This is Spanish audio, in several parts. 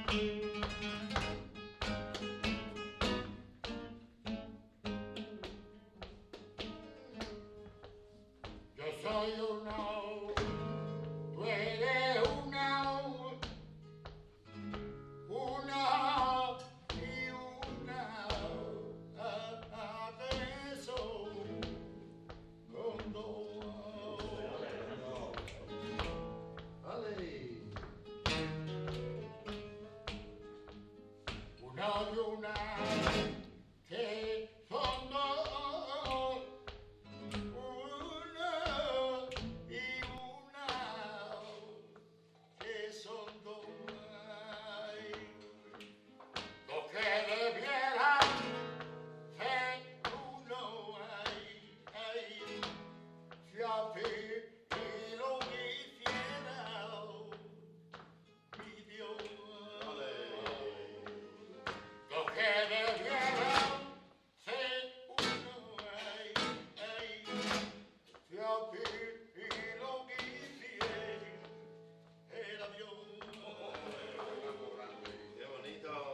Yo soy uno, tú eres una y una, de eso con dos. Vale. Una y una, que son dos. Una y una, que son dos. Lo que debiera ser uno, si así lo quisiera mi Dios. Lo que debiera ser uno, si así lo quisiera Dios. Qué bonito.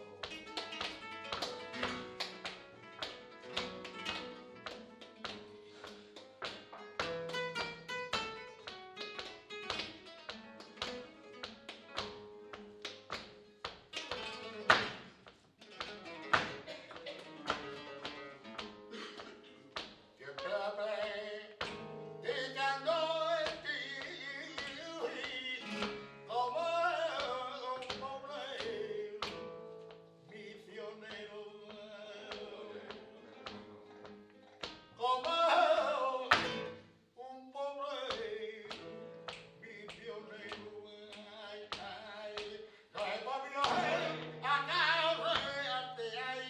Siempre predicando en ti, como un pobre misionero, como un pobre misionero, no he podido acarrearte ahí.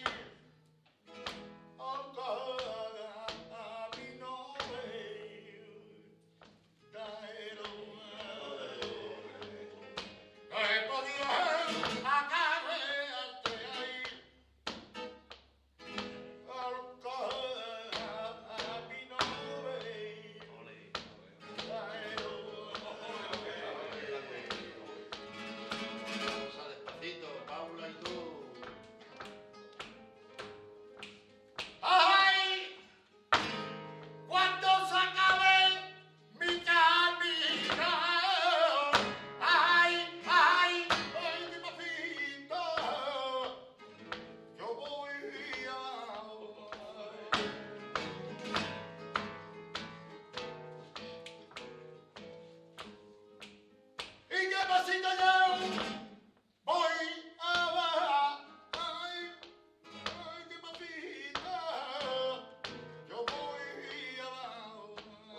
Vamos a despacito, Paula y tú. ¡Ay! Cuando se acabe mi camino, ay, ay, ay, mi papito, yo voy ¿y qué pasito yo voy a bajar? Ay, ay, mi papito, yo voy abajo.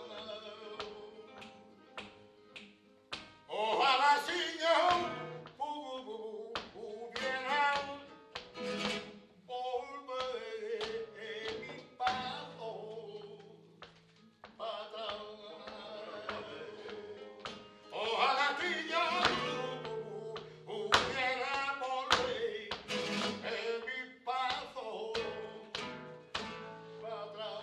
Ojalá si yo pudiera volver mi paso para atrás. Ojalá si yo pudiera volver mi paso para atrás.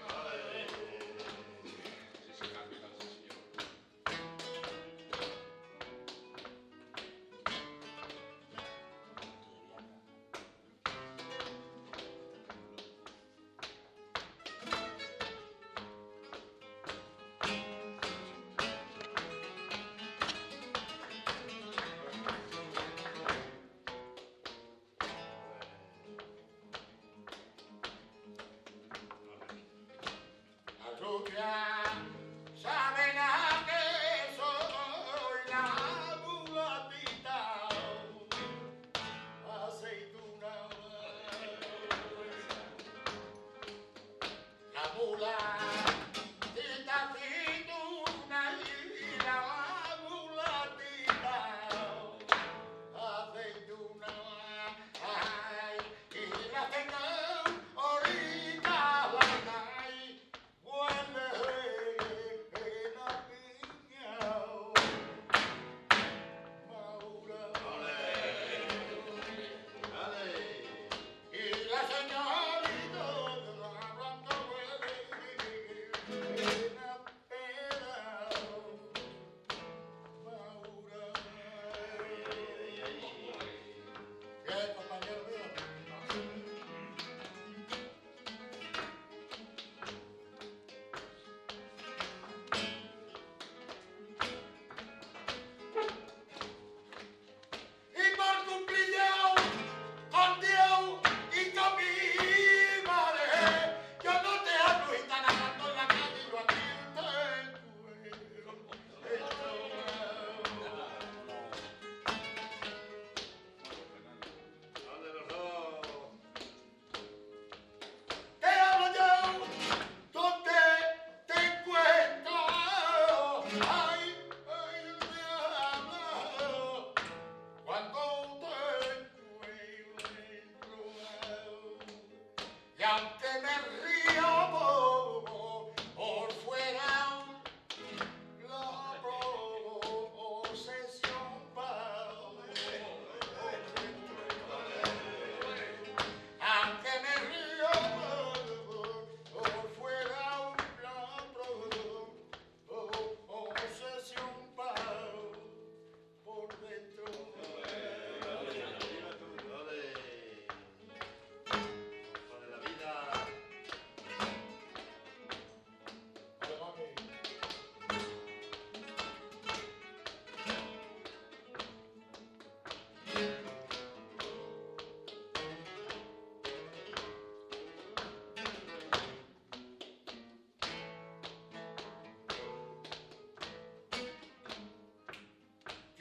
La rubia saben a que soy la mulatita aceituna. La mulatita aceituna y la mulatita aceituna. Ay, y la tengo ahorita la hay. Vuelve la niña Maura. Dale. Y la señorita de la blanca vuelve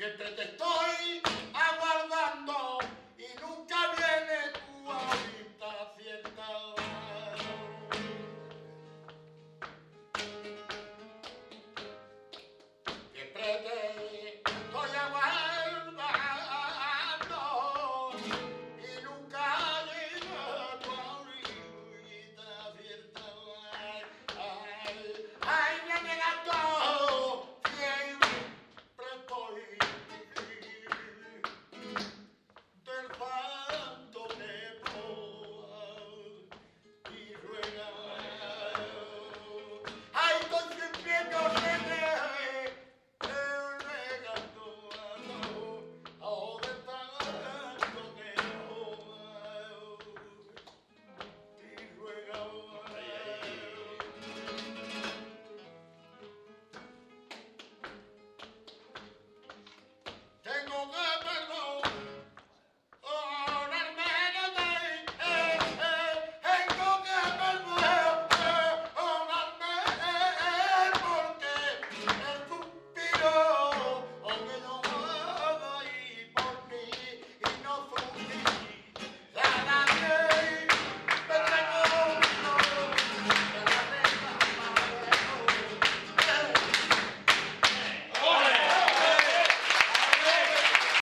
entre textos